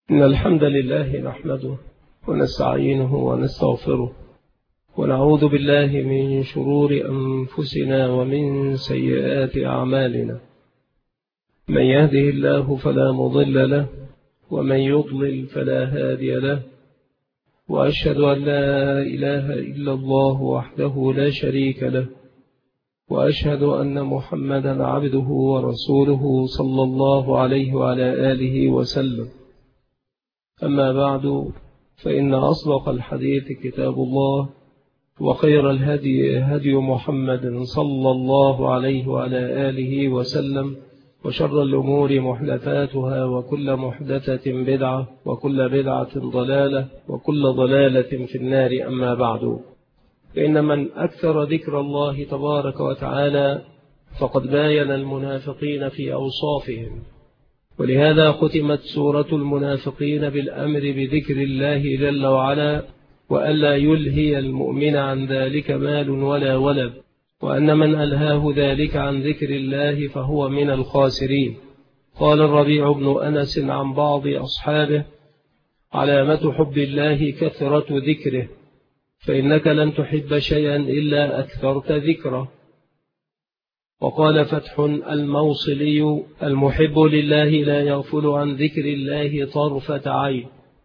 إن الحمد لله نحمده ونستعينه ونستغفره ونعوذ بالله من شرور أنفسنا ومن سيئات أعمالنا. من يهده الله فلا مضل له ومن يضلل فلا هادي له، وأشهد أن لا إله إلا الله وحده لا شريك له، وأشهد أن محمدا عبده ورسوله صلى الله عليه وعلى آله وسلم. أما بعد، فإن أصدق الحديث كتاب الله، وخير الهدي هدي محمد صلى الله عليه وعلى آله وسلم، وشر الأمور محدثاتها، وكل محدثة بدعة، وكل بدعة ضلالة، وكل ضلالة في النار. أما بعد، فإن من أكثر ذكر الله تبارك وتعالى فقد باين المنافقين في أوصافهم، ولهذا ختمت سورة المنافقين بالأمر بذكر الله جل وعلا، وألا يلهي المؤمن عن ذلك مال ولا ولد، وأن من ألهاه ذلك عن ذكر الله فهو من الخاسرين. قال الربيع بن أنس عن بعض أصحابه: علامة حب الله كثرة ذكره، فإنك لن تحب شيئا إلا أكثرت ذكره. وقال فتح الموصلي: المحب لله لا يغفل عن ذكر الله طرفة عين.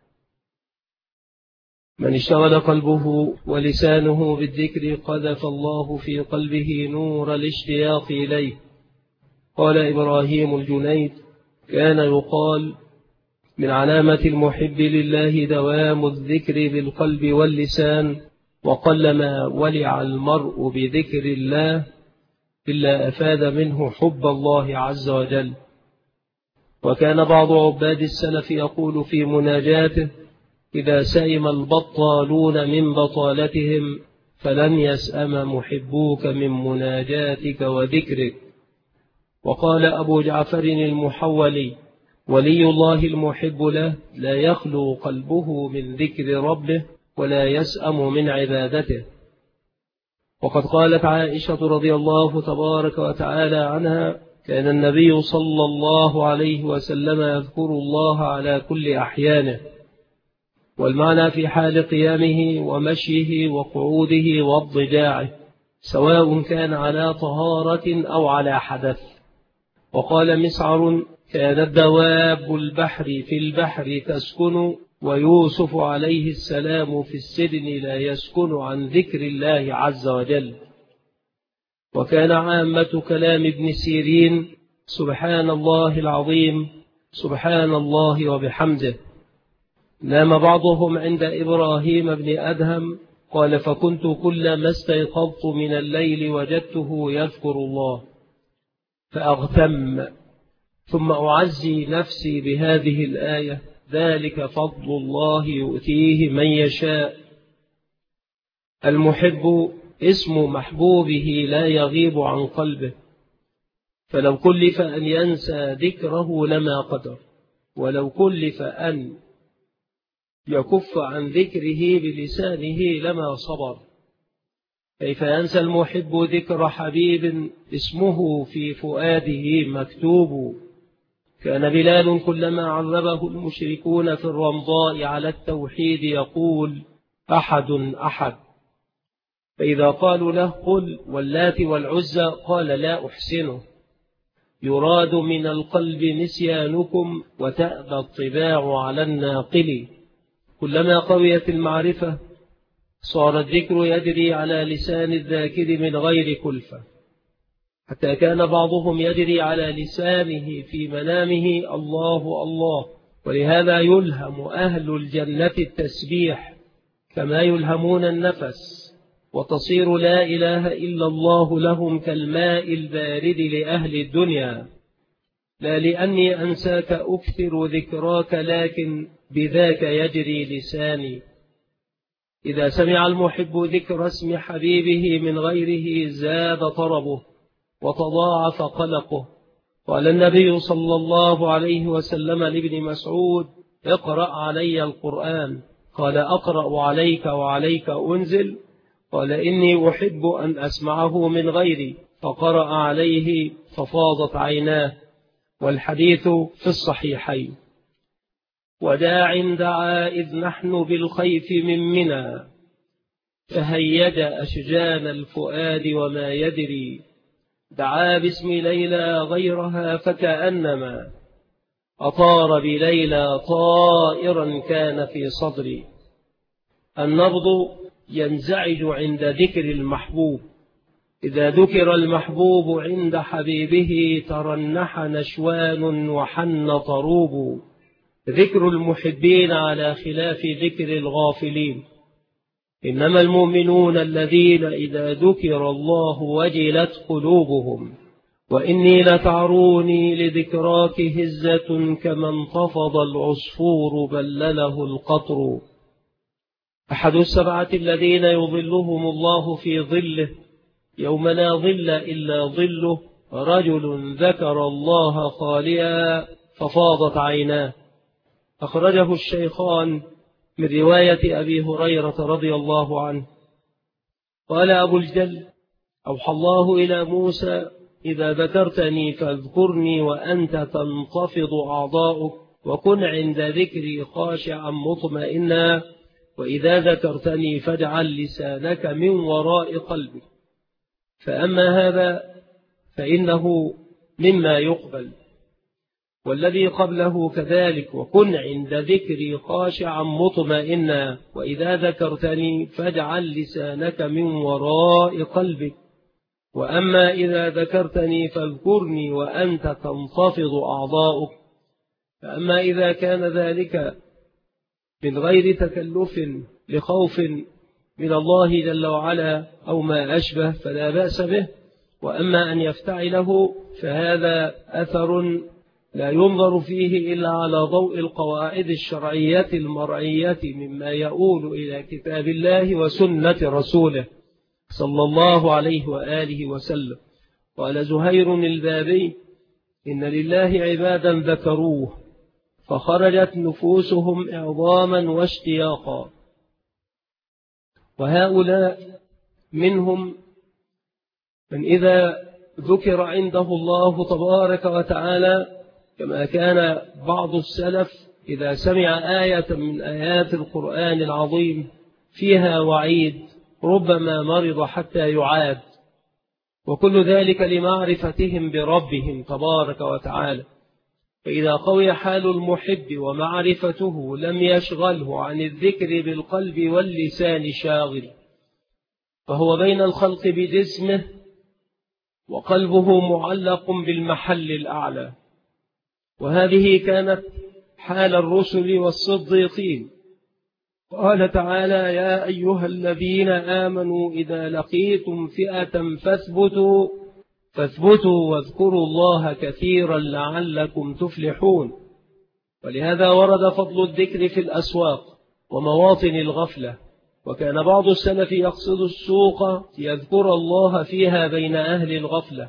من اشتغل قلبه ولسانه بالذكر قذف الله في قلبه نور الاشتياق إليه. قال إبراهيم الجنيد: كان يقال من علامة المحب لله دوام الذكر بالقلب واللسان، وقلما ولع المرء بذكر الله إلا أفاد منه حب الله عز وجل. وكان بعض عباد السلف يقول في مناجاته: إذا سئم البطالون من بطالتهم فلن يسأم محبوك من مناجاتك وذكرك. وقال أبو جعفر المحولي: ولي الله المحب له لا يخلو قلبه من ذكر ربه ولا يسأم من عبادته. وقد قالت عائشة رضي الله تبارك وتعالى عنها: كان النبي صلى الله عليه وسلم يذكر الله على كل أحيانه، والمعنى في حال قيامه ومشيه وقعوده واضطجاعه، سواء كان على طهارة أو على حدث. وقال مسعر: كانت دواب البحر في البحر تسكن، ويوسف عليه السلام في السجن لا يسكن عن ذكر الله عز وجل. وكان عامة كلام ابن سيرين: سبحان الله العظيم، سبحان الله وبحمده. نام بعضهم عند إبراهيم بن أدهم قال: فكنت كلما استيقظت من الليل وجدته يذكر الله فأغتم، ثم أعزي نفسي بهذه الآية: ذلك فضل الله يؤتيه من يشاء. المحب اسم محبوبه لا يغيب عن قلبه، فلو كلف أن ينسى ذكره لما قدر، ولو كلف أن يكف عن ذكره بلسانه لما صبر. كيف ينسى المحب ذكر حبيب اسمه في فؤاده مكتوب؟ كان بلال كلما عذبه المشركون في الرمضاء على التوحيد يقول: أحد أحد. فإذا قالوا له: قل واللات والعزى، قال: لا أحسنه. يراد من القلب نسيانكم وتأبى الطباع على الناقل. كلما قويت المعرفة صار الذكر يجري على لسان الذاكر من غير كلفة، حتى كان بعضهم يجري على لسانه في منامه: الله الله. ولهذا يلهم أهل الجنة التسبيح كما يلهمون النفس، وتصير لا إله إلا الله لهم كالماء البارد لأهل الدنيا. لا لأني أنساك أكثر ذكراك، لكن بذاك يجري لساني. إذا سمع المحب ذكر اسم حبيبه من غيره زاد طربه وتضاعف قلقه. قال النبي صلى الله عليه وسلم لابن مسعود: اقرأ علي القرآن. قال: أقرأ عليك وعليك أنزل؟ قال: إني أحب أن أسمعه من غيري. فقرأ عليه ففاضت عيناه. والحديث في الصحيحين. وداع دعا إذ نحن بالخيف من منى، فهيج أشجان الفؤاد وما يدري، دعا باسم ليلى غيرها فكأنما أطار بليلى طائرا كان في صدري. النبض ينزعج عند ذكر المحبوب، إذا ذكر المحبوب عند حبيبه ترنح نشوان وحن طروب. ذكر المحبين على خلاف ذكر الغافلين، إنما المؤمنون الذين إذا ذكر الله وجلت قلوبهم. وإني لتعروني لذكراك هزة كما انتفض العصفور بلله القطر. أحد السبعة الذين يظلهم الله في ظله يوم لا ظل إلا ظله، رجل ذكر الله خاليا ففاضت عيناه. أخرجه الشيخان من رواية أبي هريرة رضي الله عنه. قال أبو الجل: أوحى الله إلى موسى: إذا ذكرتني فاذكرني وأنت تنتفض أعضاؤك، وكن عند ذكري خاشعا مطمئنا، وإذا ذكرتني فاجعل لسانك من وراء قلبك. فأما هذا فإنه مما يقبل، والذي قبله كذلك: وكن عند ذكري خاشعا مطمئنا، وإذا ذكرتني فاجعل لسانك من وراء قلبك. وأما إذا ذكرتني فاذكرني وأنت تنتفض أعضاؤك. فأما إذا كان ذلك من غير تكلف لخوف من الله جل وعلا أو ما أشبه فلا بأس به. وأما أن يفتعله فهذا أثر لا ينظر فيه إلا على ضوء القواعد الشرعية المرعية مما يؤول إلى كتاب الله وسنة رسوله صلى الله عليه وآله وسلم. قال زهير البابي: إن لله عبادا ذكروه فخرجت نفوسهم إعظاما واشتياقا، وهؤلاء منهم من إذا ذكر عنده الله تبارك وتعالى، كما كان بعض السلف إذا سمع آية من آيات القرآن العظيم فيها وعيد ربما مرض حتى يعاد، وكل ذلك لمعرفتهم بربهم تبارك وتعالى. فإذا قوي حال المحب ومعرفته لم يشغله عن الذكر بالقلب واللسان شاغل، فهو بين الخلق بجسمه وقلبه معلق بالمحل الأعلى. وهذه كانت حال الرسل والصديقين. قال تعالى: يا أيها الذين آمنوا إذا لقيتم فئة فاثبتوا واذكروا الله كثيرا لعلكم تفلحون. ولهذا ورد فضل الذكر في الأسواق ومواطن الغفلة، وكان بعض السلف يقصد السوق يذكر الله فيها بين أهل الغفلة.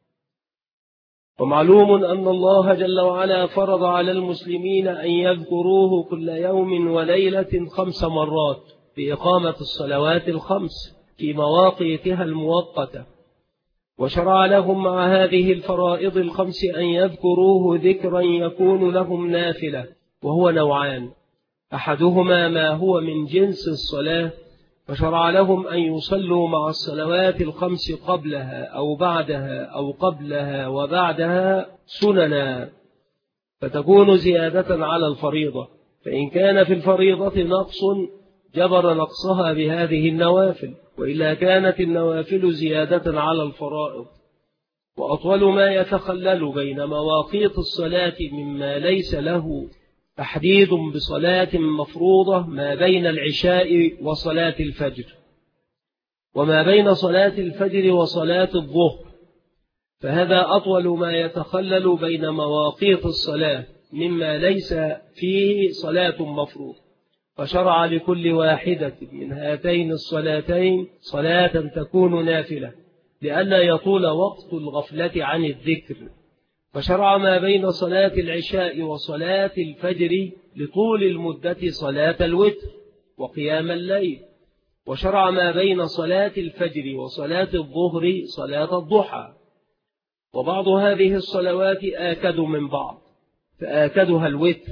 ومعلوم أن الله جل وعلا فرض على المسلمين أن يذكروه كل يوم وليلة 5 مرات بإقامة الصلوات ال5 في مواقيتها المؤقتة، وشرع لهم مع هذه الفرائض ال5 أن يذكروه ذكرا يكون لهم نافلة، وهو نوعان: أحدهما ما هو من جنس الصلاة، فشرع لهم أن يصلوا مع الصلوات ال5 قبلها أو بعدها أو قبلها وبعدها سننا، فتكون زيادة على الفريضة. فإن كان في الفريضة نقص جبر نقصها بهذه النوافل، وإلا كانت النوافل زيادة على الفرائض. وأطول ما يتخلل بين مواقيت الصلاة مما ليس له تحديد بصلاة مفروضة ما بين العشاء وصلاة الفجر، وما بين صلاة الفجر وصلاة الظهر، فهذا أطول ما يتخلل بين مواقيت الصلاة مما ليس فيه صلاة مفروضة. فشرع لكل واحدة من هاتين الصلاتين صلاة تكون نافلة لئلا يطول وقت الغفلة عن الذكر. فشرع ما بين صلاة العشاء وصلاة الفجر لطول المدة صلاة الوتر وقيام الليل. وشرع ما بين صلاة الفجر وصلاة الظهر صلاة الضحى. وبعض هذه الصلوات آكد من بعض، فآكدها الوتر،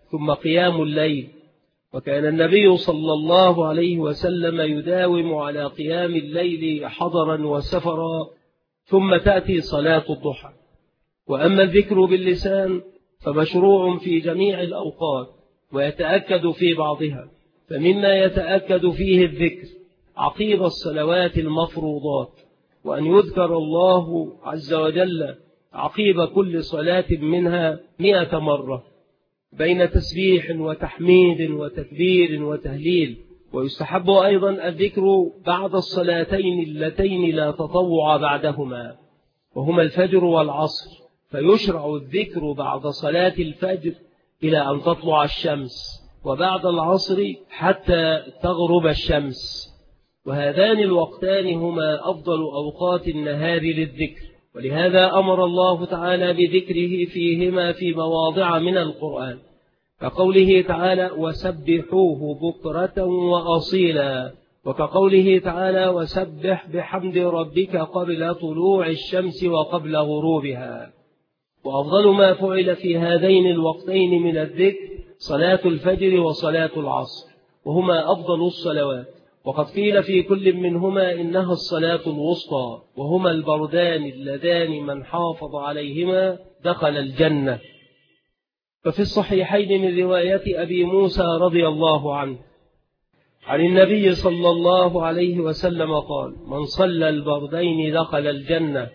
ثم قيام الليل، وكان النبي صلى الله عليه وسلم يداوم على قيام الليل حضرا وسفرا، ثم تأتي صلاة الضحى. وأما الذكر باللسان فمشروع في جميع الأوقات ويتأكد في بعضها، فمما يتأكد فيه الذكر عقيب الصلوات المفروضات، وأن يذكر الله عز وجل عقيب كل صلاة منها 100 مرة بين تسبيح وتحميد وتكبير وتهليل. ويستحب أيضا الذكر بعد الصلاتين اللتين لا تطوع بعدهما، وهما الفجر والعصر، فيشرع الذكر بعد صلاة الفجر إلى أن تطلع الشمس، وبعد العصر حتى تغرب الشمس، وهذان الوقتان هما أفضل أوقات النهار للذكر، ولهذا أمر الله تعالى بذكره فيهما في مواضع من القرآن، كقوله تعالى وسبحوه بكرة وأصيلا، وكقوله تعالى وسبح بحمد ربك قبل طلوع الشمس وقبل غروبها. وأفضل ما فعل في هذين الوقتين من الذكر صلاة الفجر وصلاة العصر، وهما أفضل الصلوات، وقد قيل في كل منهما إنها الصلاة الوسطى، وهما البردان اللذان من حافظ عليهما دخل الجنة. ففي الصحيحين من رواية أبي موسى رضي الله عنه عن النبي صلى الله عليه وسلم قال من صلى البردين دخل الجنة،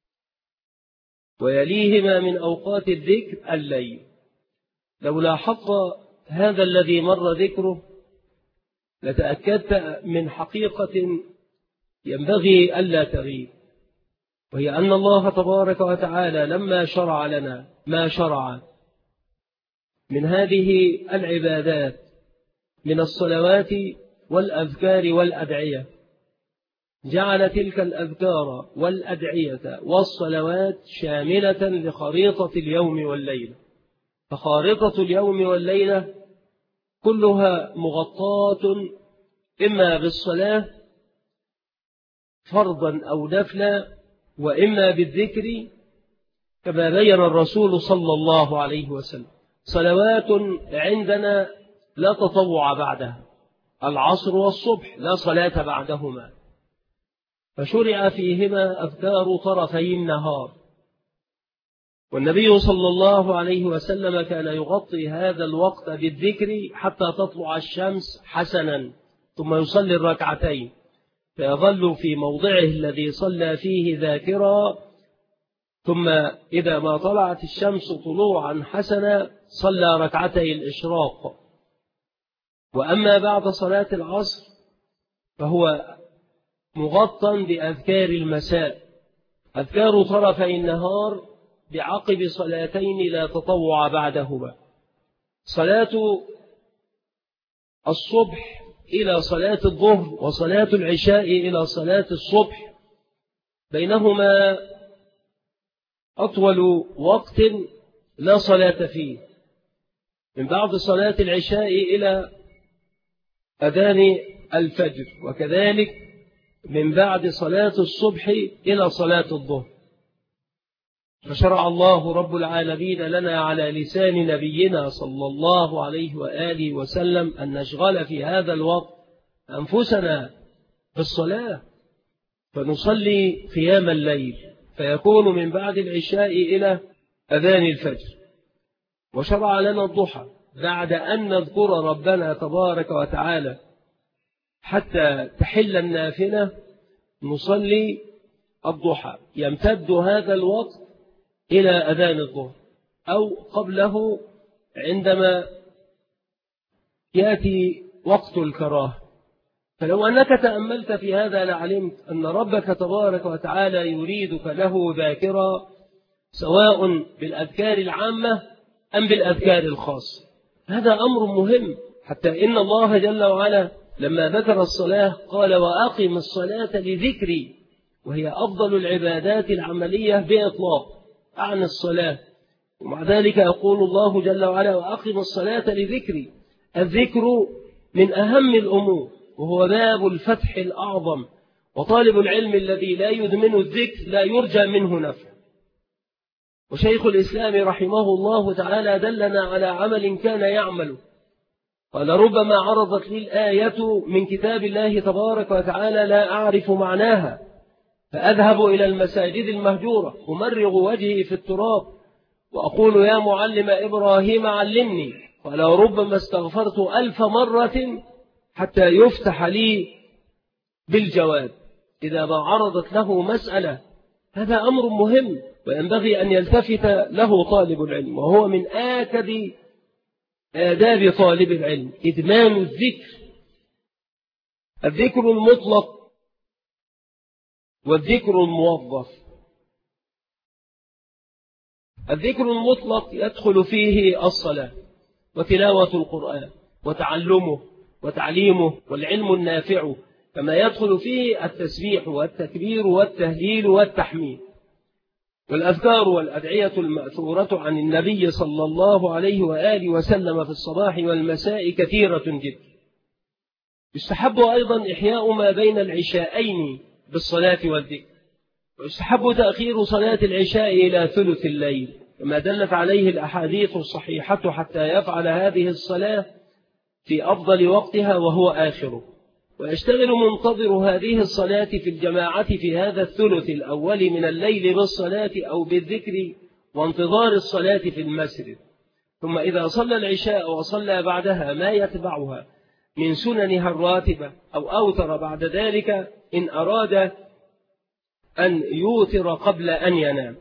ويليهما من أوقات الذكر الليل. لو لاحظت هذا الذي مر ذكره لتأكدت من حقيقة ينبغي ألا تغيب، وهي أن الله تبارك وتعالى لما شرع لنا ما شرع من هذه العبادات من الصلوات والأذكار والأدعية، جعل تلك الأذكار والأدعية والصلوات شاملة لخريطة اليوم والليلة، فخارطة اليوم والليلة كلها مغطاة إما بالصلاة فرضا أو نفلا، وإما بالذكر كما بين الرسول صلى الله عليه وسلم. صلوات عندنا لا تطوع بعدها، العصر والصبح لا صلاة بعدهما، فشرع فيهما أذكار طرفي النهار، والنبي صلى الله عليه وسلم كان يغطي هذا الوقت بالذكر حتى تطلع الشمس حسنا، ثم يصلي الركعتين فيظل في موضعه الذي صلى فيه ذاكرا، ثم إذا ما طلعت الشمس طلوعا حسنا صلى ركعتي الإشراق. وأما بعد صلاة العصر فهو مغطى بأذكار المساء، أذكار طرفي النهار بعقب صلاتين لا تطوع بعدهما، صلاة الصبح إلى صلاة الظهر وصلاة العشاء إلى صلاة الصبح، بينهما أطول وقت لا صلاة فيه، من بعد صلاة العشاء إلى أذان الفجر، وكذلك من بعد صلاة الصبح إلى صلاة الظهر. فشرع الله رب العالمين لنا على لسان نبينا صلى الله عليه وآله وسلم أن نشغل في هذا الوقت أنفسنا بالصلاة، فنصلي قيام الليل فيكون من بعد العشاء إلى أذان الفجر. وشرع لنا الضحى بعد أن نذكر ربنا تبارك وتعالى حتى تحل النافلة نصلي الضحى، يمتد هذا الوقت إلى أذان الظهر أو قبله عندما يأتي وقت الكراهة. فلو أنك تأملت في هذا لعلمت أن ربك تبارك وتعالى يريدك له ذاكرا، سواء بالأذكار العامة أم بالأذكار الخاصة. هذا أمر مهم، حتى إن الله جل وعلا لما ذكر الصلاة قال وأقم الصلاة لذكري، وهي أفضل العبادات العملية بإطلاق عن الصلاة، ومع ذلك يقول الله جل وعلا وأقم الصلاة لذكري. الذكر من أهم الأمور، وهو باب الفتح الأعظم، وطالب العلم الذي لا يدمن الذكر لا يرجى منه نفع. وشيخ الإسلام رحمه الله تعالى دلنا على عمل كان يعمل، قال ربما عرضت لي الآية من كتاب الله تبارك وتعالى لا أعرف معناها، فأذهب إلى المساجد المهجورة أمرغ وجهي في التراب وأقول يا معلم إبراهيم علمني، قال ربما استغفرت 1000 مرة حتى يفتح لي بالجواب إذا ما عرضت له مسألة. هذا أمر مهم وينبغي أن يلتفت له طالب العلم، وهو من آكد آداب طالب العلم إدمان الذكر المطلق والذكر الموظف. الذكر المطلق يدخل فيه الصلاة وتلاوة القرآن وتعلمه وتعليمه والعلم النافع، كما يدخل فيه التسبيح والتكبير والتهليل والتحميد والأذكار والأدعية المأثورة عن النبي صلى الله عليه وآله وسلم في الصباح والمساء كثيرة جدا. يستحب أيضا إحياء ما بين العشاءين بالصلاة والذكر، ويستحب تأخير صلاة العشاء إلى ثلث الليل كما دلت عليه الأحاديث الصحيحة حتى يفعل هذه الصلاة في أفضل وقتها وهو آخره، ويشتغل منتظر هذه الصلاة في الجماعة في هذا الثلث الأول من الليل بالصلاة أو بالذكر وانتظار الصلاة في المسجد. ثم إذا صلى العشاء وصلى بعدها ما يتبعها من سننها الراتبة أو أوتر بعد ذلك إن أراد أن يوتر قبل أن ينام.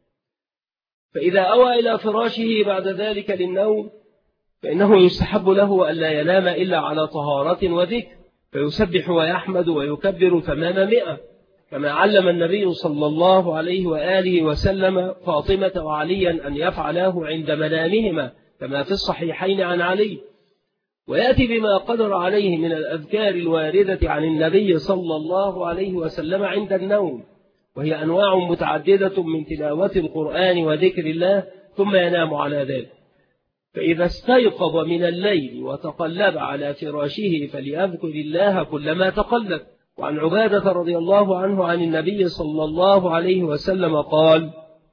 فإذا أوى إلى فراشه بعد ذلك للنوم فإنه يستحب له أن لا ينام إلا على طهارة وذكر، فيسبح ويحمد ويكبر تمام 100 كما علم النبي صلى الله عليه وآله وسلم فاطمة وعليا أن يفعلاه عند منامهما كما في الصحيحين عن علي، ويأتي بما قدر عليه من الأذكار الواردة عن النبي صلى الله عليه وسلم عند النوم، وهي أنواع متعددة من تلاوة القرآن وذكر الله، ثم ينام على ذلك. فإذا استيقظ من الليل وتقلب على فراشه فليذكر الله كلما تقلب. وعن عبادة رضي الله عنه عن النبي صلى الله عليه وسلم قال: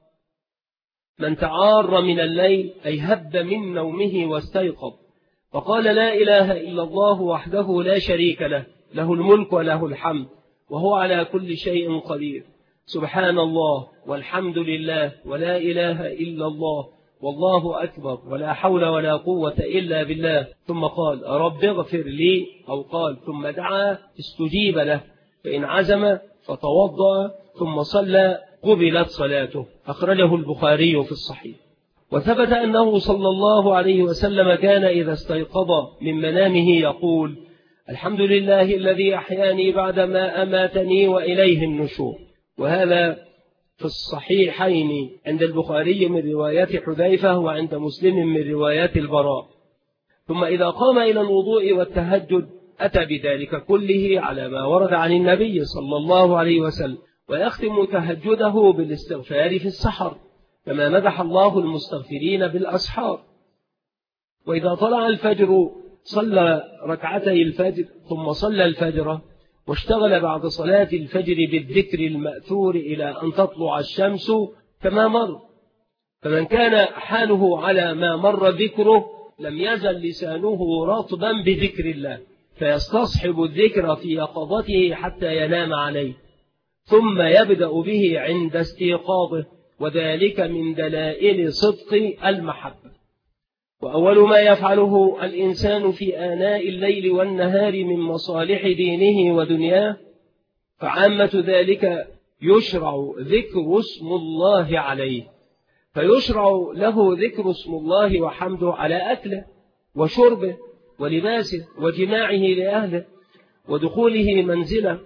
من تعار من الليل أي هب من نومه واستيقظ فقال لا إله إلا الله وحده لا شريك له، له الملك وله الحمد وهو على كل شيء قدير، سبحان الله والحمد لله ولا إله إلا الله والله أكبر ولا حول ولا قوة إلا بالله، ثم قال رب اغفر لي، أو قال ثم دعا استجيب له، فإن عزم فتوضأ ثم صلى قبلت صلاته. أخرجه البخاري في الصحيح. وثبت أنه صلى الله عليه وسلم كان إذا استيقظ من منامه يقول: الحمد لله الذي أحياني بعدما أماتني وإليه النشور. وهذا في الصحيحين عند البخاري من روايات حذيفة وعند مسلم من روايات البراء. ثم إذا قام إلى الوضوء والتهجد أتى بذلك كله على ما ورد عن النبي صلى الله عليه وسلم، ويختم تهجده بالاستغفار في السحر كما مدح الله المستغفرين بالأسحار. وإذا طلع الفجر صلى ركعتي الفجر ثم صلى الفجر، واشتغل بعد صلاة الفجر بالذكر المأثور إلى أن تطلع الشمس كما مر. فمن كان حاله على ما مر ذكره لم يزل لسانه رطبا بذكر الله، فيستصحب الذكر في يقظته حتى ينام عليه، ثم يبدأ به عند استيقاظه، وذلك من دلائل صدق المحبة. وأول ما يفعله الإنسان في آناء الليل والنهار من مصالح دينه ودنياه، فعامة ذلك يشرع ذكر اسم الله عليه، فيشرع له ذكر اسم الله وحمده على أكله وشربه ولباسه وجماعه لأهله ودخوله منزله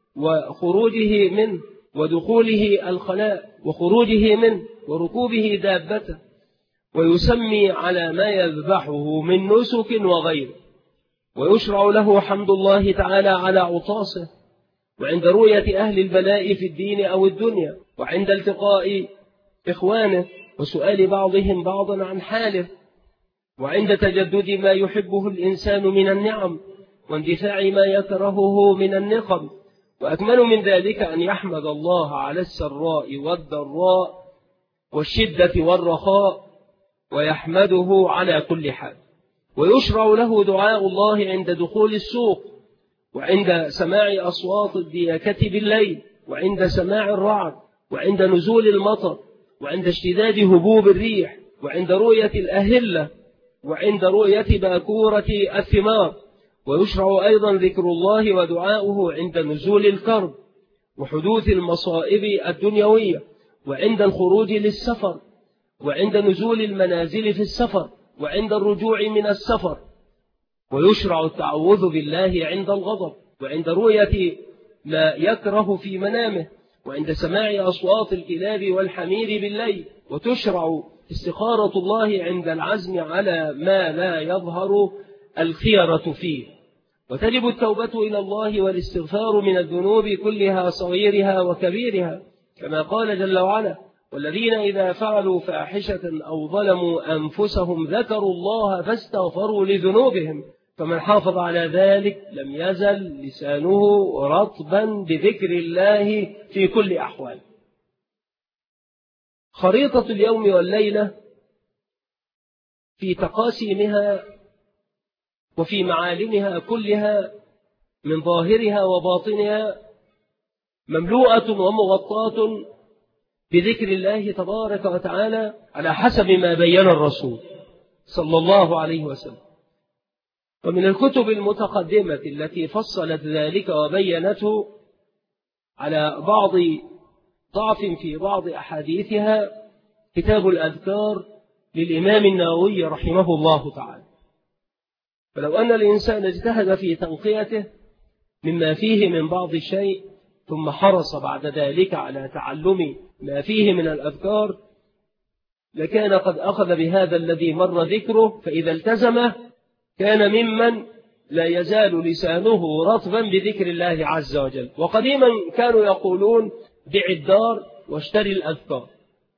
وخروجه منه ودخوله الخلاء وخروجه منه وركوبه دابته، ويسمي على ما يذبحه من نسك وغيره. ويشرع له حمد الله تعالى على عطاسه، وعند رؤية أهل البلاء في الدين أو الدنيا، وعند التقاء إخوانه وسؤال بعضهم بعضا عن حاله، وعند تجدد ما يحبه الإنسان من النعم واندفاع ما يكرهه من النقم. وأكمل من ذلك أن يحمد الله على السراء والضراء والشدة والرخاء، ويحمده على كل حال. ويشرع له دعاء الله عند دخول السوق، وعند سماع أصوات الدياكة بالليل، وعند سماع الرعد، وعند نزول المطر، وعند اشتداد هبوب الريح، وعند رؤية الأهلة، وعند رؤية باكورة الثمار. ويشرع أيضا ذكر الله ودعاؤه عند نزول الكرب وحدوث المصائب الدنيوية، وعند الخروج للسفر، وعند نزول المنازل في السفر، وعند الرجوع من السفر. ويشرع التعوذ بالله عند الغضب، وعند رؤية ما يكره في منامه، وعند سماع أصوات الكلاب والحمير بالليل. وتشرع استخارة الله عند العزم على ما لا يظهر الخيرة فيه. وتجب التوبة إلى الله والاستغفار من الذنوب كلها صغيرها وكبيرها، كما قال جل وعلا: والذين إذا فعلوا فاحشة أو ظلموا أنفسهم ذكروا الله فاستغفروا لذنوبهم، فمن حافظ على ذلك لم يزل لسانه رطبا بذكر الله في كل أحوال. خريطة اليوم والليلة في تقاسيمها وفي معالمها كلها من ظاهرها وباطنها مملوءة ومغطاة بذكر الله تبارك وتعالى على حسب ما بين الرسول صلى الله عليه وسلم. ومن الكتب المتقدمة التي فصلت ذلك وبينته على بعض ضعف في بعض أحاديثها كتاب الأذكار للإمام النووي رحمه الله تعالى. فلو أن الإنسان اجتهد في تنقيته مما فيه من بعض الشيء ثم حرص بعد ذلك على تعلم ما فيه من الأذكار لكان قد أخذ بهذا الذي مر ذكره، فإذا التزمه كان ممن لا يزال لسانه رطبا بذكر الله عز وجل. وقديما كانوا يقولون: بع الدار واشتري الأذكار،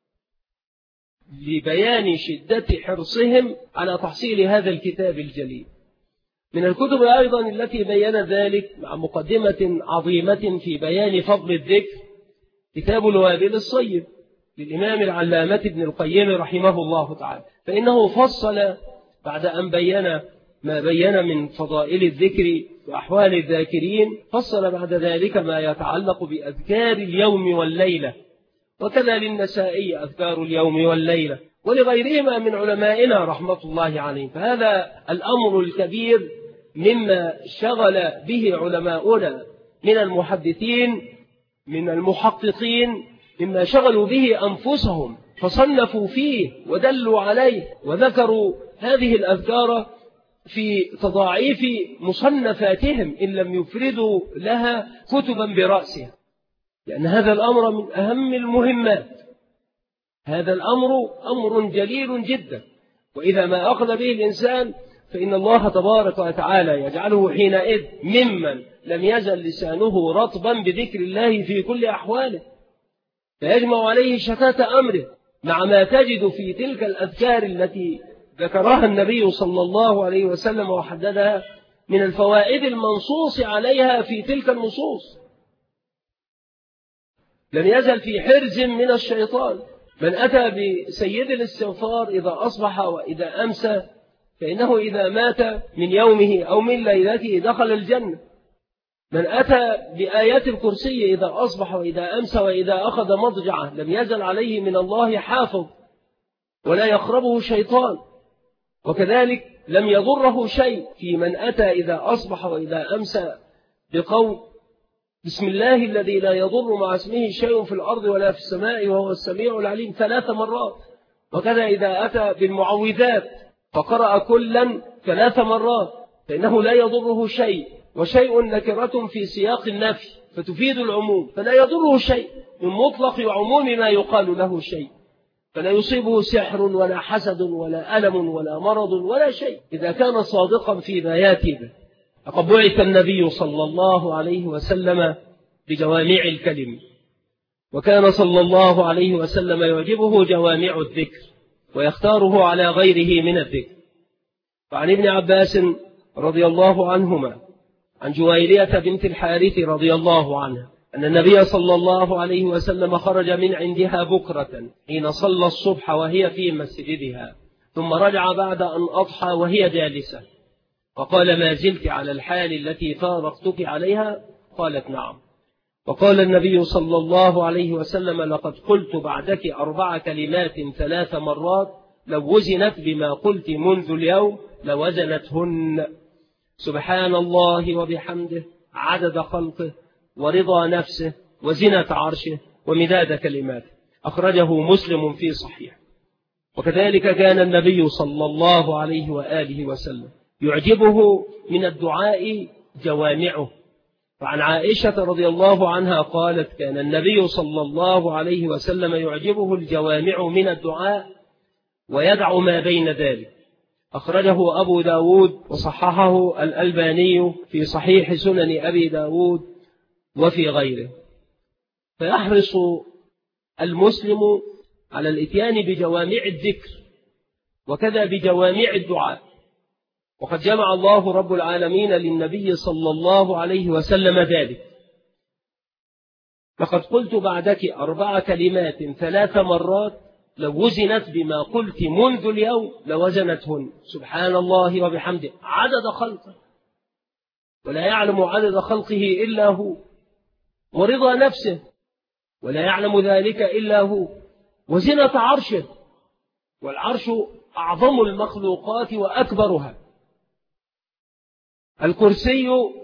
لبيان شدة حرصهم على تحصيل هذا الكتاب الجليل. من الكتب أيضا التي بيّن ذلك مع مقدمة عظيمة في بيان فضل الذكر كتاب الوابل الصيب للإمام العلامة ابن القيم رحمه الله تعالى، فإنه فصل بعد أن بيّن ما بيّن من فضائل الذكر وأحوال الذاكرين، فصل بعد ذلك ما يتعلق بأذكار اليوم والليلة، وكذا للنسائي أذكار اليوم والليلة ولغيرهما من علمائنا رحمة الله عليهم. فهذا الأمر الكبير مما شغل به علماؤنا من المحدثين من المحققين، مما شغلوا به أنفسهم فصنفوا فيه ودلوا عليه وذكروا هذه الأذكار في تضاعيف مصنفاتهم إن لم يفردوا لها كتبا برأسها، لأن هذا الأمر من أهم المهمات. هذا الأمر أمر جليل جدا، وإذا ما أخذ به الإنسان فإن الله تبارك وتعالى يجعله حينئذ ممن لم يزل لسانه رطبا بذكر الله في كل أحواله، فيجمع عليه شتات أمره مع ما تجد في تلك الأذكار التي ذكرها النبي صلى الله عليه وسلم وحددها من الفوائد المنصوص عليها في تلك النصوص. لم يزل في حرز من الشيطان. من أتى بسيد الاستغفار إذا أصبح وإذا أمسى فإنه إذا مات من يومه أو من ليلته دخل الجنة. من أتى بآيات الكرسي إذا أصبح وإذا أمسى وإذا أخذ مضجعه لم يزل عليه من الله حافظ ولا يقربه شيطان. وكذلك لم يضره شيء في من أتى إذا أصبح وإذا أمسى بقول بسم الله الذي لا يضر مع اسمه شيء في الأرض ولا في السماء وهو السميع العليم 3 مرات. وكذا إذا أتى بالمعوذات فقرأ كلا 3 مرات فإنه لا يضره شيء، وشيء نكرة في سياق النفي فتفيد العموم، فلا يضره شيء من مطلق وعموم ما يقال له شيء، فلا يصيبه سحر ولا حسد ولا ألم ولا مرض ولا شيء إذا كان صادقا في بياته. لقد بعث النبي صلى الله عليه وسلم بجوامع الكلم، وكان صلى الله عليه وسلم يعجبه جوامع الذكر ويختاره على غيره من الذكر. فعن ابن عباس رضي الله عنهما عن جويرية بنت الحارث رضي الله عنها أن النبي صلى الله عليه وسلم خرج من عندها بكرة حين صلى الصبح وهي في مسجدها، ثم رجع بعد أن أضحى وهي جالسة، فقال: ما زلت على الحال التي فارقتك عليها؟ قالت: نعم. وقال النبي صلى الله عليه وسلم: لقد قلت بعدك 4 كلمات 3 مرات، لو وزنت بما قلت منذ اليوم لوزنتهن: سبحان الله وبحمده، عدد خلقه، ورضا نفسه، وزنة عرشه، ومداد كلماته. أخرجه مسلم في صحيح. وكذلك كان النبي صلى الله عليه وآله وسلم يعجبه من الدعاء جوامعه. فعن عائشة رضي الله عنها قالت: كان النبي صلى الله عليه وسلم يعجبه الجوامع من الدعاء ويدع ما بين ذلك. أخرجه أبو داود وصححه الألباني في صحيح سنن أبي داود وفي غيره. فيحرص المسلم على الاتيان بجوامع الذكر وكذا بجوامع الدعاء. وقد جمع الله رب العالمين للنبي صلى الله عليه وسلم ذلك: لقد قلت بعدك 4 كلمات 3 مرات، لو وزنت بما قلت منذ اليوم لوزنتهن: سبحان الله وبحمده، عدد خلقه، ولا يعلم عدد خلقه إلا هو، ورضا نفسه، ولا يعلم ذلك إلا هو، وزنة عرشه، والعرش أعظم المخلوقات وأكبرها. الكرسي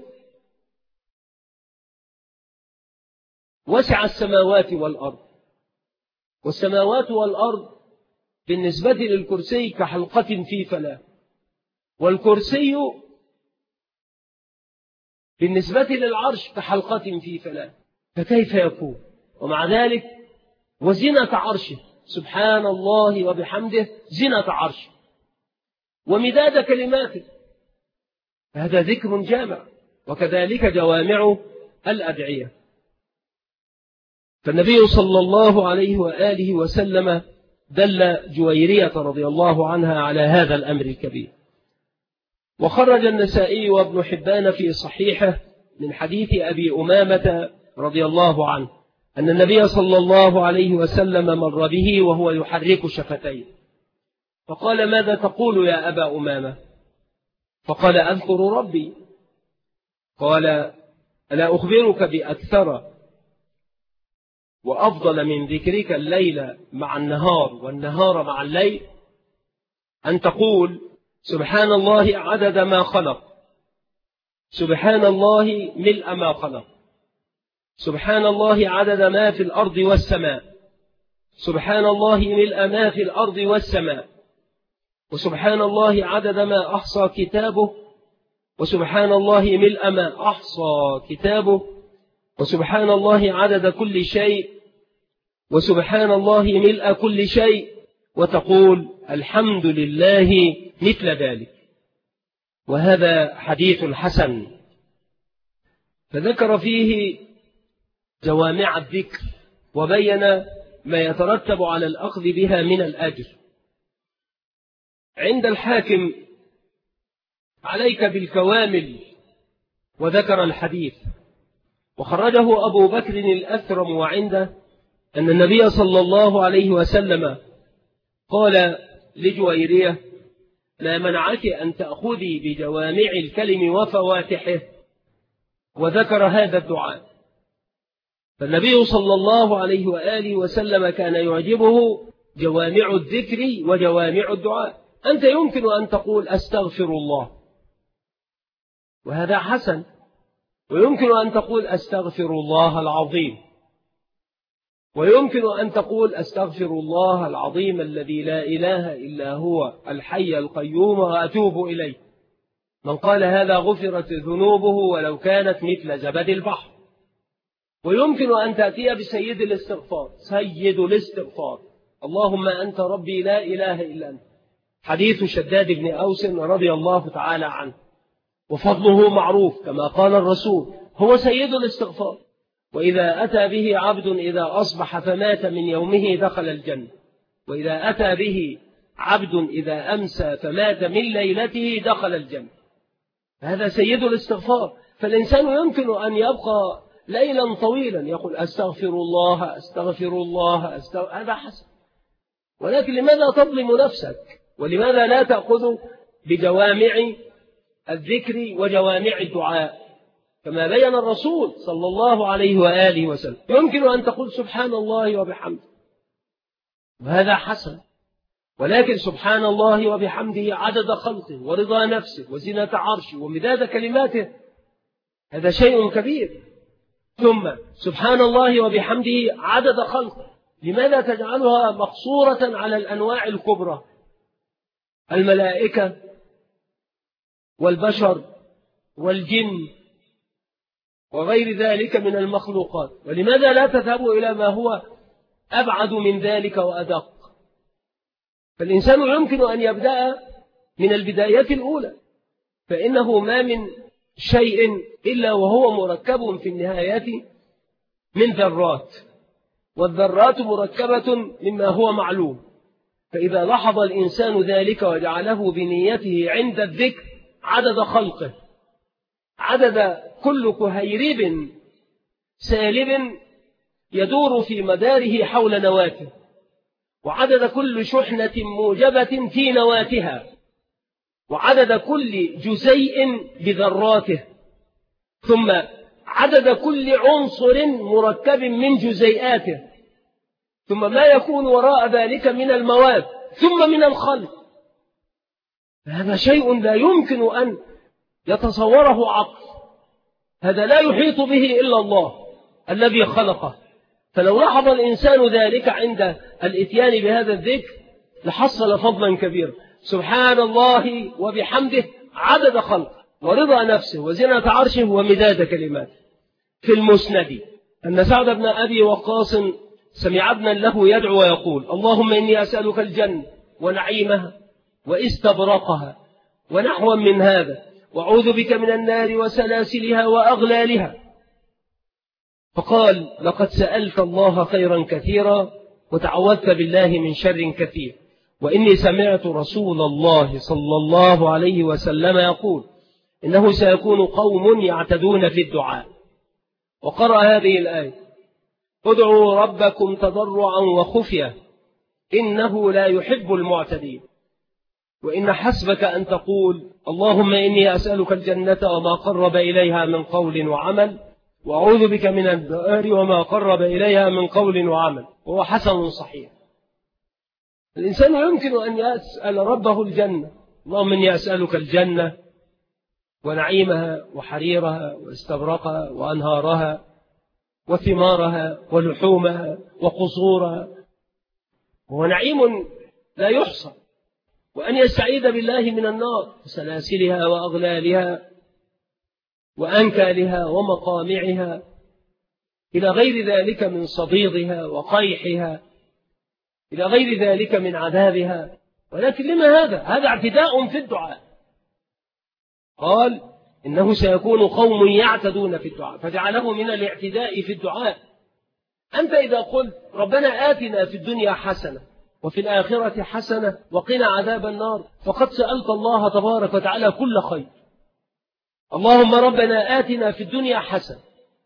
وسع السماوات والأرض، والسماوات والأرض بالنسبة للكرسي كحلقة في فلاة، والكرسي بالنسبة للعرش كحلقة في فلاة، فكيف يكون؟ ومع ذلك وزنة عرشه، سبحان الله وبحمده، زنة عرشه، ومداد كلماته، هذا ذكر جامع. وكذلك جوامع الأدعية. فالنبي صلى الله عليه وآله وسلم دل جويرية رضي الله عنها على هذا الأمر الكبير. وخرج النسائي وابن حبان في صحيحه من حديث أبي أمامة رضي الله عنه أن النبي صلى الله عليه وسلم مر به وهو يحرك شفتيه، فقال: ماذا تقول يا أبا أمامة؟ فقال: أذكر ربي. قال: ألا أخبرك بأكثر وأفضل من ذكرك الليل مع النهار والنهار مع الليل؟ أن تقول: سبحان الله عدد ما خلق، سبحان الله ملء ما خلق، سبحان الله عدد ما في الأرض والسماء، سبحان الله ملء ما في الأرض والسماء، وسبحان الله عدد ما أحصى كتابه، وسبحان الله ملء ما أحصى كتابه، وسبحان الله عدد كل شيء، وسبحان الله ملء كل شيء، وتقول: الحمد لله مثل ذلك. وهذا حديث حسن. فذكر فيه جوامع الذكر وبين ما يترتب على الأخذ بها من الأجر. عند الحاكم: عليك بالكوامل، وذكر الحديث. وخرجه أبو بكر الأثرم وعنده أن النبي صلى الله عليه وسلم قال لجويرية: لا منعك أن تأخذي بجوامع الكلم وفواتحه، وذكر هذا الدعاء. فالنبي صلى الله عليه وآله وسلم كان يعجبه جوامع الذكر وجوامع الدعاء. أنت يمكن أن تقول: أستغفر الله، وهذا حسن، ويمكن أن تقول: أستغفر الله العظيم، ويمكن أن تقول: أستغفر الله العظيم الذي لا إله إلا هو الحي القيوم وأتوب إليه. من قال هذا غفرت ذنوبه ولو كانت مثل زبد البحر. ويمكن أن تأتي بسيد الاستغفار، سيد الاستغفار: اللهم أنت ربي لا إله إلا أنت. حديث شداد بن أوس رضي الله تعالى عنه، وفضله معروف كما قال الرسول، هو سيد الاستغفار. وإذا أتى به عبد إذا أصبح فمات من يومه دخل الجنة، وإذا أتى به عبد إذا أمسى فمات من ليلته دخل الجنة. هذا سيد الاستغفار. فالإنسان يمكن أن يبقى ليلا طويلا يقول أستغفر الله أستغفر الله هذا حسن. ولكن لماذا تظلم نفسك؟ ولماذا لا تأخذ بجوامع الذكر وجوامع الدعاء كما بين الرسول صلى الله عليه وآله وسلم؟ يمكن أن تقول سبحان الله وبحمده وهذا حسن، ولكن سبحان الله وبحمده عدد خلقه ورضا نفسه وزنة عرشه ومداد كلماته هذا شيء كبير. ثم سبحان الله وبحمده عدد خلقه، لماذا تجعلها مقصورة على الأنواع الكبرى الملائكة والبشر والجن وغير ذلك من المخلوقات؟ ولماذا لا تذهب إلى ما هو أبعد من ذلك وأدق؟ فالإنسان يمكن أن يبدأ من البدايات الأولى، فإنه ما من شيء إلا وهو مركب في النهاية من ذرات، والذرات مركبة مما هو معلوم. فإذا لاحظ الإنسان ذلك وجعله بنيته عند الذكر عدد خلقه، عدد كل كهيرب سالب يدور في مداره حول نواته، وعدد كل شحنة موجبة في نواتها، وعدد كل جزيء بذراته، ثم عدد كل عنصر مركب من جزيئاته، ثم ما يكون وراء ذلك من المواد، ثم من الخلق. هذا شيء لا يمكن أن يتصوره عقل، هذا لا يحيط به إلا الله الذي خلقه. فلو لاحظ الإنسان ذلك عند الإتيان بهذا الذكر لحصل فضلا كبيرا. سبحان الله وبحمده عدد خلقه ورضا نفسه وزنة عرشه ومداد كلماته. في المسند أن سعد بن أبي وقاص سمع ابنا له يدعو ويقول: اللهم إني أسألك الجنة ونعيمها واستبرقها ونحوا من هذا، وأعوذ بك من النار وسلاسلها وأغلالها. فقال: لقد سألت الله خيرا كثيرا وتعوذت بالله من شر كثير، وإني سمعت رسول الله صلى الله عليه وسلم يقول: إنه سيكون قوم يعتدون في الدعاء. وقرأ هذه الآية: ادعوا ربكم تضرعا وخفية إنه لا يحب المعتدين. وإن حسبك أن تقول: اللهم إني أسألك الجنة وما قرب إليها من قول وعمل، وأعوذ بك من النار وما قرب إليها من قول وعمل، وهو حسن صحيح. الإنسان يمكن أن يسأل ربه الجنة: اللهم إني أسألك الجنة ونعيمها وحريرها واستبرقها وأنهارها وثمارها ولحومها وقصورها، وهو نعيم لا يحصى. وأن يستعيذ بالله من النار وسلاسلها وأغلالها وأنكالها ومقامعها إلى غير ذلك من صديضها وقيحها، إلى غير ذلك من عذابها. ولكن لما هذا؟ هذا اعتداء في الدعاء. قال: إنه سيكون قوم يعتدون في الدعاء، فجعله من الاعتداء في الدعاء. أنت إذا قلت ربنا آتنا في الدنيا حسنة وفي الآخرة حسنة وقنا عذاب النار، فقد سألت الله تبارك وتعالى كل خير. اللهم ربنا آتنا في الدنيا حسنة.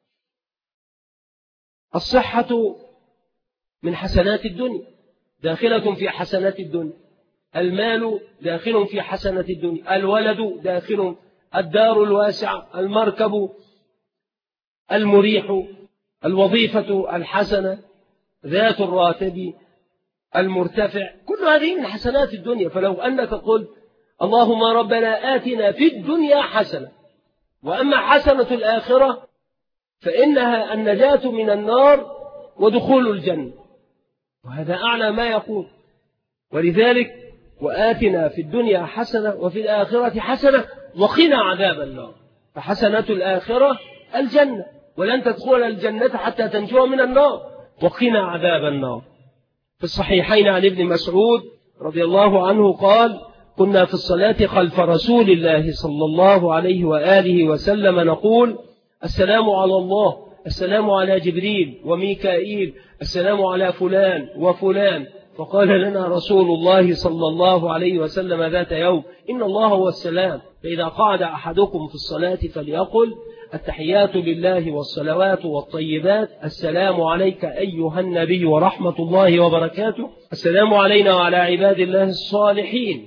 الصحة من حسنات الدنيا، داخلة في حسنات الدنيا. المال داخل في حسنة الدنيا. الولد داخل، الدار الواسعة، المركب المريح، الوظيفة الحسنة، ذات الراتب المرتفع، كل هذه من حسنات الدنيا. فلو أنك قلت اللهم ربنا آتنا في الدنيا حسنة، وأما حسنة الآخرة فإنها النجاة من النار ودخول الجنة، وهذا أعلى ما يقول. ولذلك وآتنا في الدنيا حسنة وفي الآخرة حسنة وقنا عذاب النار. فحسنة الآخرة الجنة، ولن تدخل الجنة حتى تنجو من النار. وقنا عذاب النار. في الصحيحين عن ابن مسعود رضي الله عنه قال: كنا في الصلاة خلف رسول الله صلى الله عليه وآله وسلم نقول: السلام على الله، السلام على جبريل وميكائيل، السلام على فلان وفلان. فقال لنا رسول الله صلى الله عليه وسلم ذات يوم: إن الله هو السلام، فإذا قعد أحدكم في الصلاة فليقل: التحيات لله والصلوات والطيبات: السلام عليك أيها النبي ورحمة الله وبركاته، السلام علينا وعلى عباد الله الصالحين.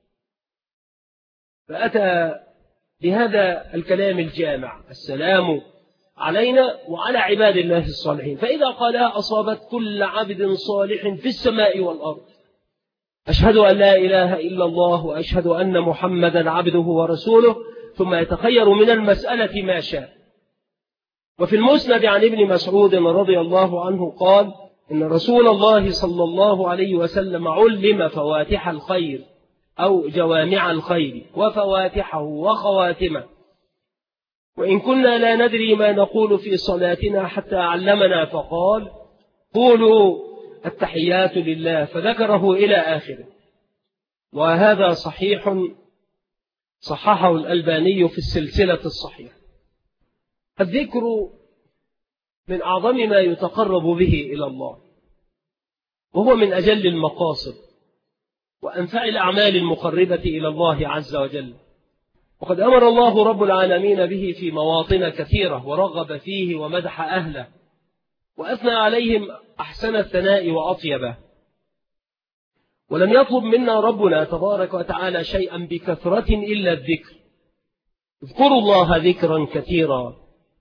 فأتى بهذا الكلام الجامع: السلام علينا وعلى عباد الله الصالحين، فإذا قالها أصابت كل عبد صالح في السماء والأرض. أشهد أن لا إله إلا الله وأشهد أن محمدا عبده ورسوله، ثم يتخير من المسألة ما شاء. وفي المسند عن ابن مسعود رضي الله عنه قال: إن رسول الله صلى الله عليه وسلم علم فواتح الخير أو جوامع الخير وفواتحه وخواتمه، وإن كنا لا ندري ما نقول في صلاتنا حتى علمنا فقال: قولوا التحيات لله، فذكره إلى آخره. وهذا صحيح صححه الألباني في السلسلة الصحيحة. الذكر من أعظم ما يتقرب به إلى الله، وهو من أجل المقاصد وأنفع الأعمال المقربة إلى الله عز وجل. وقد أمر الله رب العالمين به في مواطن كثيرة، ورغب فيه ومدح أهله وأثنى عليهم أحسن الثناء وأطيبه. ولم يطلب منا ربنا تبارك وتعالى شيئا بكثرة إلا الذكر: اذكروا الله ذكرا كثيرا.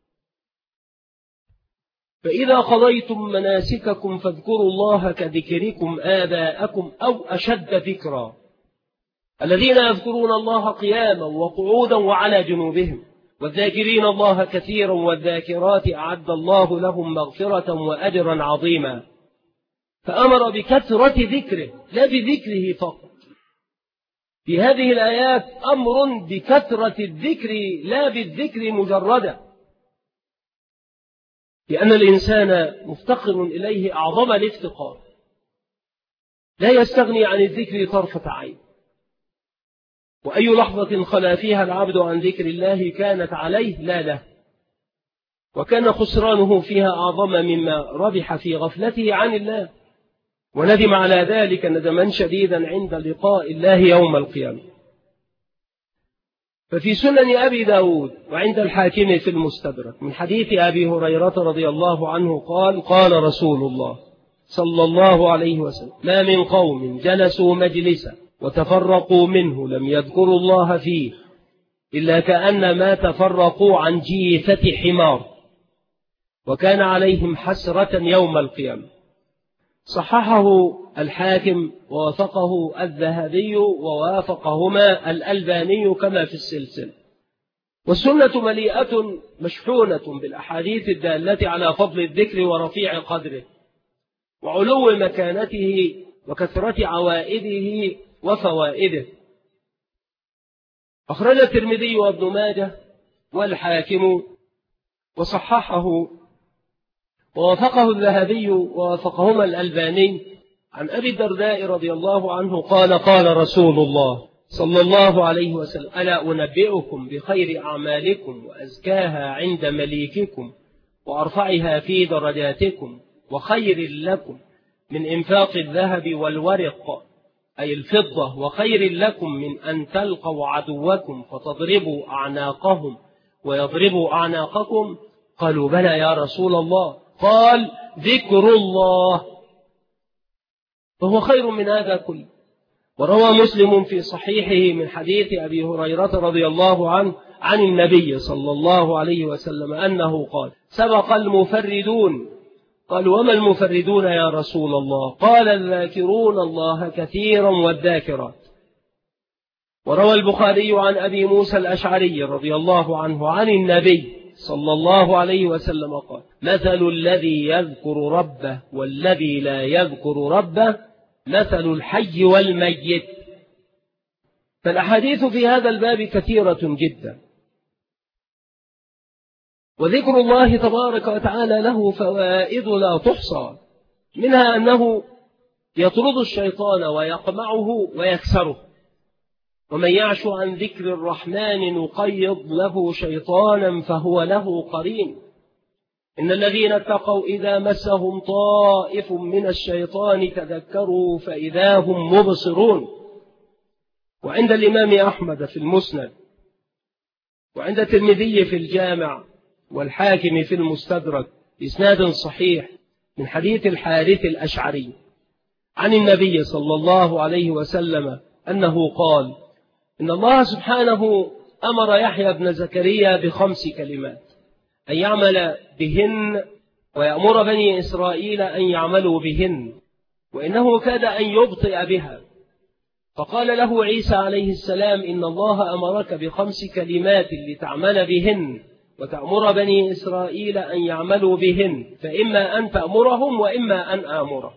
فإذا قضيتم مناسككم فاذكروا الله كذكركم آباءكم أو أشد ذكرا. الذين يذكرون الله قياما وقعودا وعلى جنوبهم، والذاكرين الله كثيرا والذاكرات أعد الله لهم مغفرة وأجرا عظيما. فأمر بكثرة ذكره لا بذكره فقط. في هذه الآيات أمر بكثرة الذكر لا بالذكر مجردا، لأن الإنسان مفتقر إليه أعظم الافتقار، لا يستغني عن الذكر طرفة عين. وأي لحظة خلا فيها العبد عن ذكر الله كانت عليه لا له، وكان خسرانه فيها أعظم مما ربح في غفلته عن الله، وندم على ذلك ندما شديدا عند لقاء الله يوم القيامة. ففي سنن أبي داود وعند الحاكم في المستدرك من حديث أبي هريرة رضي الله عنه قال: قال رسول الله صلى الله عليه وسلم: ما من قوم جلسوا مجلسا وتفرقوا منه لم يذكروا الله فيه إلا كأنما تفرقوا عن جيفة حمار، وكان عليهم حسرة يوم القيامة. صححه الحاكم ووافقه الذهبي ووافقهما الألباني كما في السلسلة. والسنة مليئة مشحونة بالأحاديث الدالة على فضل الذكر ورفيع قدره وعلو مكانته وكثرة عوائده وفوائده. أخرج الترمذي وابن ماجه والحاكم وصححه ووافقه الذهبي ووافقهما الألباني عن أبي الدرداء رضي الله عنه قال: قال رسول الله صلى الله عليه وسلم: ألا أنبئكم بخير أعمالكم وأزكاها عند مليككم وأرفعها في درجاتكم وخير لكم من إنفاق الذهب والورق أي الفضة، وخير لكم من أن تلقوا عدوكم فتضربوا أعناقهم ويضربوا أعناقكم؟ قالوا: بلى يا رسول الله. قال: ذكر الله، فهو خير من هذا كله. وروى مسلم في صحيحه من حديث أبي هريرة رضي الله عنه عن النبي صلى الله عليه وسلم أنه قال: سبق المفردون. قالوا: وما المفردون يا رسول الله؟ قال: الذاكرون الله كثيرا والذاكرات. وروى البخاري عن أبي موسى الأشعري رضي الله عنه عن النبي صلى الله عليه وسلم قال: مثل الذي يذكر ربه والذي لا يذكر ربه مثل الحي والميت. فالأحاديث في هذا الباب كثيرة جدا، وذكر الله تبارك وتعالى له فوائد لا تحصى، منها أنه يطرد الشيطان ويقمعه ويكسره. ومن يعش عن ذكر الرحمن نقيض له شيطانا فهو له قرين. إن الذين اتقوا إذا مسهم طائف من الشيطان تذكروا فإذا هم مبصرون. وعند الإمام أحمد في المسند وعند الترمذي في الجامع والحاكم في المستدرك بإسناد صحيح من حديث الحارث الأشعري عن النبي صلى الله عليه وسلم أنه قال: إن الله سبحانه أمر يحيى بن زكريا ب5 كلمات أن يعمل بهن ويأمر بني إسرائيل أن يعملوا بهن، وإنه كاد أن يبطئ بها. فقال له عيسى عليه السلام: إن الله أمرك ب5 كلمات لتعمل بهن وتأمر بني إسرائيل أن يعملوا بهن، فإما أن تأمرهم وإما أن آمرهم.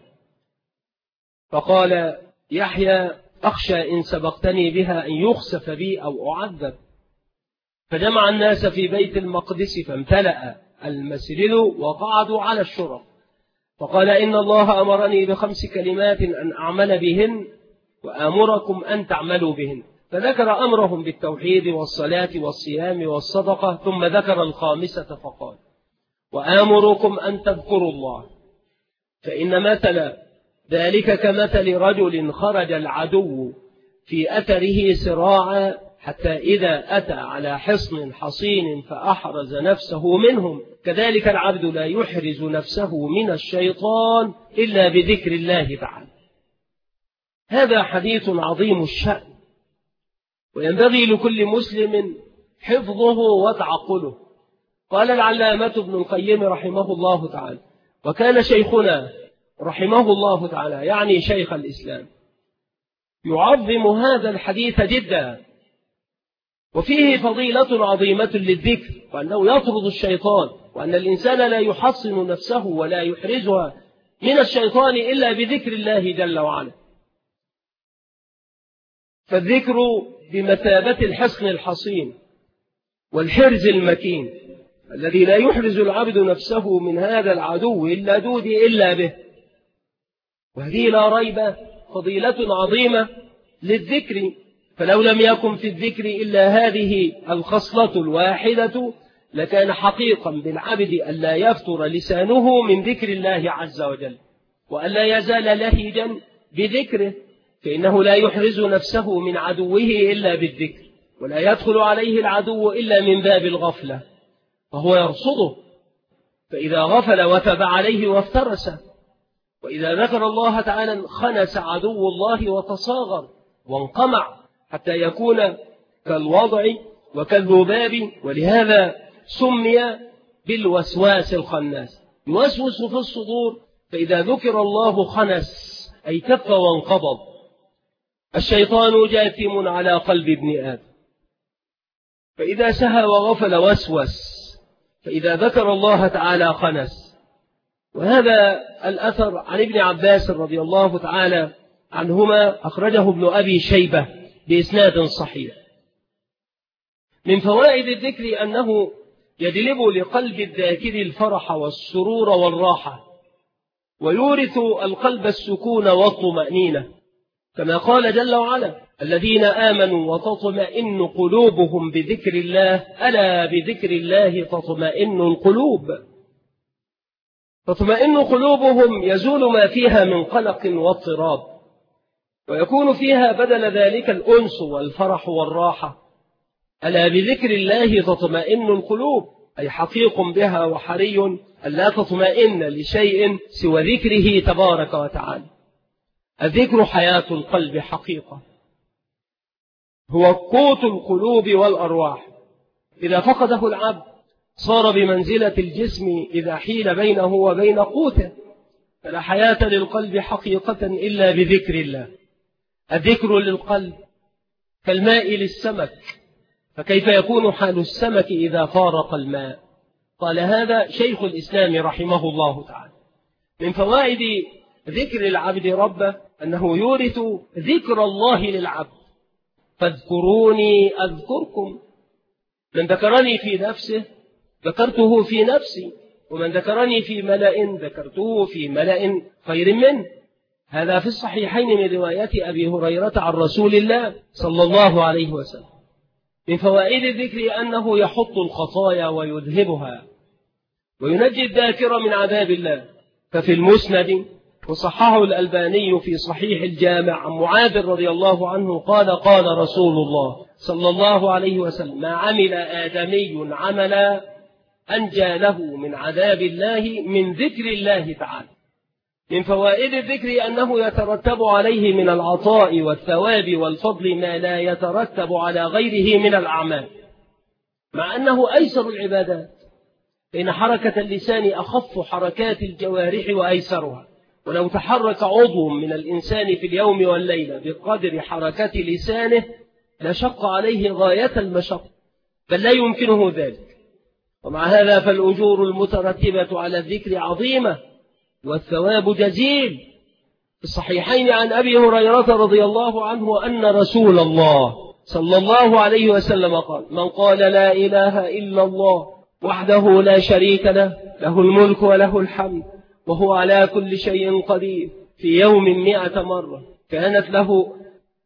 فقال يحيى: أخشى إن سبقتني بها أن يخسف بي أو أعذب. فجمع الناس في بيت المقدس فامتلأ المسجد وقعدوا على الشرف. فقال: إن الله أمرني ب5 كلمات أن أعمل بهن وآمركم أن تعملوا بهن. فذكر أمرهم بالتوحيد والصلاة والصيام والصدقة، ثم ذكر الخامسة فقال: وآمركم أن تذكروا الله، فإن مثل ذلك كمثل رجل خرج العدو في أثره سراعا حتى إذا أتى على حصن حصين فأحرز نفسه منهم، كذلك العبد لا يحرز نفسه من الشيطان إلا بذكر الله تعالى. هذا حديث عظيم الشأن، وينبغي لكل مسلم حفظه وتعقله. قال العلامة ابن القيم رحمه الله تعالى: وكان شيخنا رحمه الله تعالى، يعني شيخ الإسلام، يعظم هذا الحديث جدا، وفيه فضيلة عظيمة للذكر، وأنه يطرد الشيطان، وأن الإنسان لا يحصن نفسه ولا يحرزها من الشيطان إلا بذكر الله جل وعلا. فالذكر بمثابة الحصن الحصين والحرز المكين الذي لا يحرز العبد نفسه من هذا العدو إلا دودي إلا به. وهذه لا ريب فضيلة عظيمة للذكر، فلو لم يكن في الذكر إلا هذه الخصلة الواحدة لكان حقيقا بالعبد ألا يفتر لسانه من ذكر الله عز وجل، وألا يزال لهجا بذكره، فإنه لا يحرز نفسه من عدوه إلا بالذكر، ولا يدخل عليه العدو إلا من باب الغفلة، فهو يرصده، فإذا غفل وتب عليه وافترس. وإذا ذكر الله تعالى خنس عدو الله وتصاغر وانقمع حتى يكون كالوضع وكالذباب، ولهذا سمي بالوسواس الخناس، يوسوس في الصدور، فإذا ذكر الله خنس أي كف وانقبض. الشيطان جاثم على قلب ابن آدم، فإذا سهى وغفل وسوس، فإذا ذكر الله تعالى خنس. وهذا الأثر عن ابن عباس رضي الله تعالى عنهما أخرجه ابن أبي شيبة بإسناد صحيح. من فوائد الذكر أنه يجلب لقلب الذاكر الفرح والسرور والراحة، ويورث القلب السكون والطمأنينة، كما قال جل وعلا: الذين آمنوا وتطمئن قلوبهم بذكر الله، ألا بذكر الله تطمئن القلوب. تطمئن قلوبهم يزول ما فيها من قلق واضطراب، ويكون فيها بدل ذلك الأنس والفرح والراحة. ألا بذكر الله تطمئن القلوب، أي حقيق بها وحري أن لا تطمئن لشيء سوى ذكره تبارك وتعالى. الذكر حياة القلب حقيقة، هو قوت القلوب والأرواح. إذا فقده العبد صار بمنزلة الجسم إذا حيل بينه وبين قوته، فلا حياة للقلب حقيقة إلا بذكر الله. الذكر للقلب كالماء للسمك، فكيف يكون حال السمك إذا فارق الماء؟ قال هذا شيخ الإسلام رحمه الله تعالى. من فوائد ذكر العبد ربه أنه يورث ذكر الله للعبد: فاذكروني أذكركم، من ذكرني في نفسه ذكرته في نفسي، ومن ذكرني في ملأ ذكرته في ملأ خير منه. هذا في الصحيحين من رواية أبي هريرة عن رسول الله صلى الله عليه وسلم. من فوائد الذكر أنه يحط الخطايا ويذهبها وينجي الذاكر من عذاب الله. ففي المسند وصححه الألباني في صحيح الجامع عن معاذ رضي الله عنه قال: قال رسول الله صلى الله عليه وسلم: ما عمل آدمي عملا أنجى له من عذاب الله من ذكر الله تعالى. من فوائد الذكر أنه يترتب عليه من العطاء والثواب والفضل ما لا يترتب على غيره من الأعمال، مع أنه أيسر العبادات، فإن حركة اللسان أخف حركات الجوارح وأيسرها، ولو تحرك عضو من الإنسان في اليوم والليلة بقدر حركة لسانه لشق عليه غاية المشق، بل لا يمكنه ذلك. ومع هذا فالأجور المترتبة على الذكر عظيمة والثواب جزيل. في الصحيحين عن أبي هريرة رضي الله عنه أن رسول الله صلى الله عليه وسلم قال: من قال لا إله إلا الله وحده لا شريك له، له الملك وله الحمد وهو على كل شيء قدير، في يوم 100 مرة، كانت له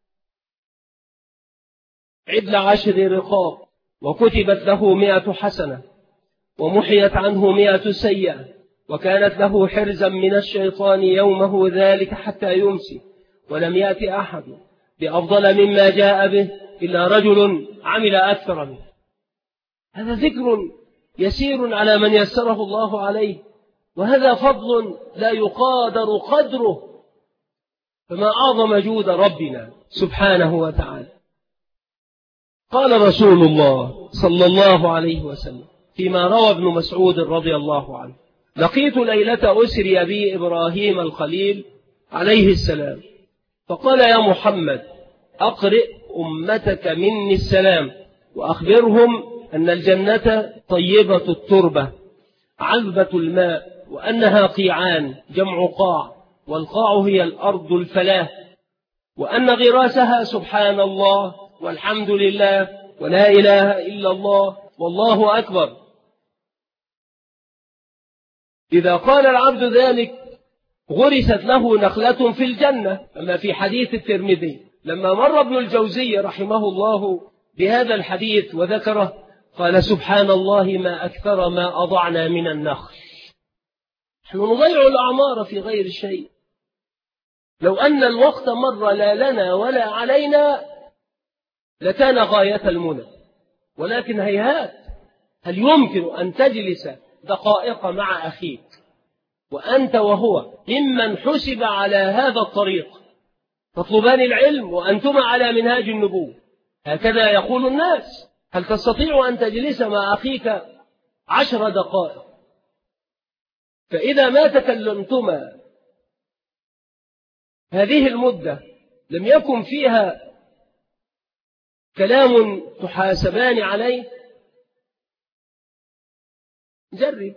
عدل 10 رقاب، وكتبت له 100 حسنة، ومحيت عنه 100 سيئة، وكانت له حرزا من الشيطان يومه ذلك حتى يمسي، ولم يأتي أحد بأفضل مما جاء به إلا رجل عمل أكثر منه. هذا ذكر يسير على من يسره الله عليه، وهذا فضل لا يقادر قدره، فما أعظم جود ربنا سبحانه وتعالى. قال رسول الله صلى الله عليه وسلم فيما روى ابن مسعود رضي الله عنه: لقيت ليلة أسري بي إبراهيم الخليل عليه السلام، فقال: يا محمد أقرئ أمتك مني السلام، وأخبرهم أن الجنة طيبة التربة عذبة الماء، وأنها قيعان جمع قاع، والقاع هي الأرض الفلاة، وأن غراسها سبحان الله والحمد لله ولا إله إلا الله والله أكبر. إذا قال العبد ذلك غرست له نخلة في الجنة، كما في حديث الترمذي. لما مر ابن الجوزي رحمه الله بهذا الحديث وذكره قال: سبحان الله ما أكثر ما أضعنا من النخل. نحن نضيع الأعمار في غير شيء. لو أن الوقت مر لا لنا ولا علينا لكان غاية المنى، ولكن هيهات. هل يمكن أن تجلس دقائق مع أخيك وأنت وهو ممن حسب على هذا الطريق تطلبان العلم وأنتما على منهاج النبوة؟ هكذا يقول الناس. هل تستطيع أن تجلس مع أخيك 10 دقائق؟ فإذا ما تكلمتما هذه المدة لم يكن فيها كلام تحاسبان عليه، جرب.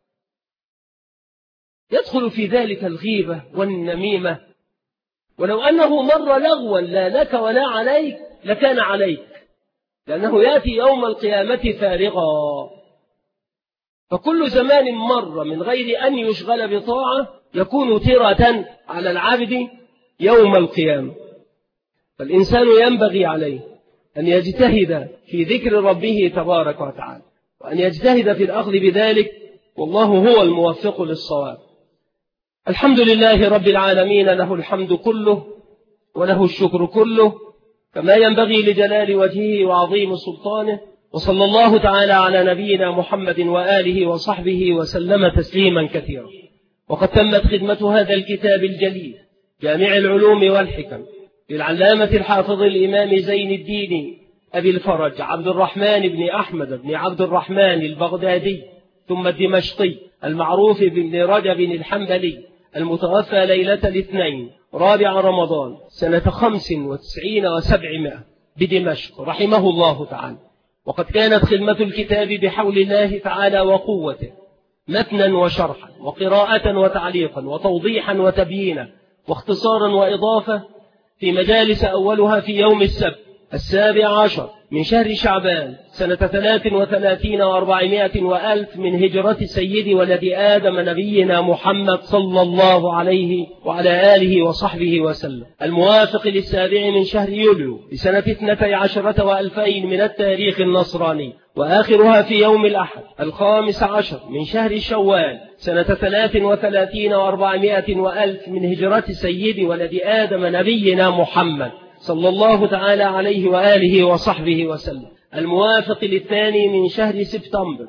يدخل في ذلك الغيبة والنميمة، ولو أنه مر لغوا لا لك ولا عليك لكان عليك، لأنه يأتي يوم القيامة فارغا. فكل زمان مر من غير أن يشغل بطاعة يكون ترة على العبد يوم القيامة. فالإنسان ينبغي عليه أن يجتهد في ذكر ربه تبارك وتعالى، وأن يجتهد في الأخذ بذلك، والله هو الموفق للصواب. الحمد لله رب العالمين، له الحمد كله وله الشكر كله، كما ينبغي لجلال وجهه وعظيم سلطانه. وصلى الله تعالى على نبينا محمد وآله وصحبه وسلم تسليما كثيرا. وقد تمت خدمة هذا الكتاب الجليل جامع العلوم والحكم للعلامة الحافظ الإمام زين الدين أبي الفرج عبد الرحمن بن أحمد بن عبد الرحمن البغدادي ثم الدمشقي المعروف بن رجب الحنبلي، المتوفى ليلة الاثنين 4 رمضان سنة 95 و700 بدمشق رحمه الله تعالى. وقد كانت خدمة الكتاب بحول الله تعالى وقوته متنا وشرحا وقراءة وتعليقا وتوضيحا وتبيينا واختصارا وإضافة في مجالس، أولها في يوم السبت 17 من شهر شعبان سنة 33 و400 وألف من هجرة سيد ولد آدم نبينا محمد صلى الله عليه وعلى آله وصحبه وسلم، الموافق للسابع من شهر يوليو لسنة 12 و2000 من التاريخ النصراني، وآخرها في يوم الأحد 15 من شهر شوال سنة 33 و400 وألف من هجرة سيد ولد آدم نبينا محمد صلى الله تعالى عليه وآله وصحبه وسلم، الموافق للثاني من شهر سبتمبر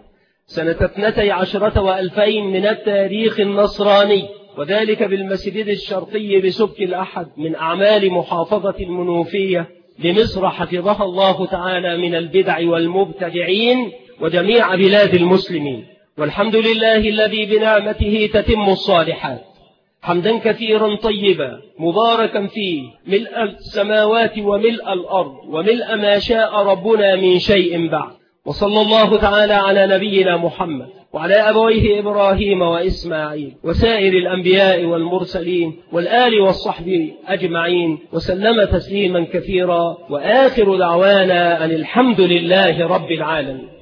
سنة 12 و2000 من التاريخ النصراني، وذلك بالمسجد الشرقي بسبك الأحد من أعمال محافظة المنوفية لمصر حفظها الله تعالى من البدع والمبتدعين وجميع بلاد المسلمين. والحمد لله الذي بنعمته تتم الصالحات، حمدا كثيرا طيبا مباركا فيه، ملء السماوات وملء الأرض وملء ما شاء ربنا من شيء بعد. وصلى الله تعالى على نبينا محمد وعلى أبويه إبراهيم وإسماعيل وسائر الأنبياء والمرسلين والآل والصحب أجمعين، وسلم تسليما كثيرا، وآخر دعوانا أن الحمد لله رب العالمين.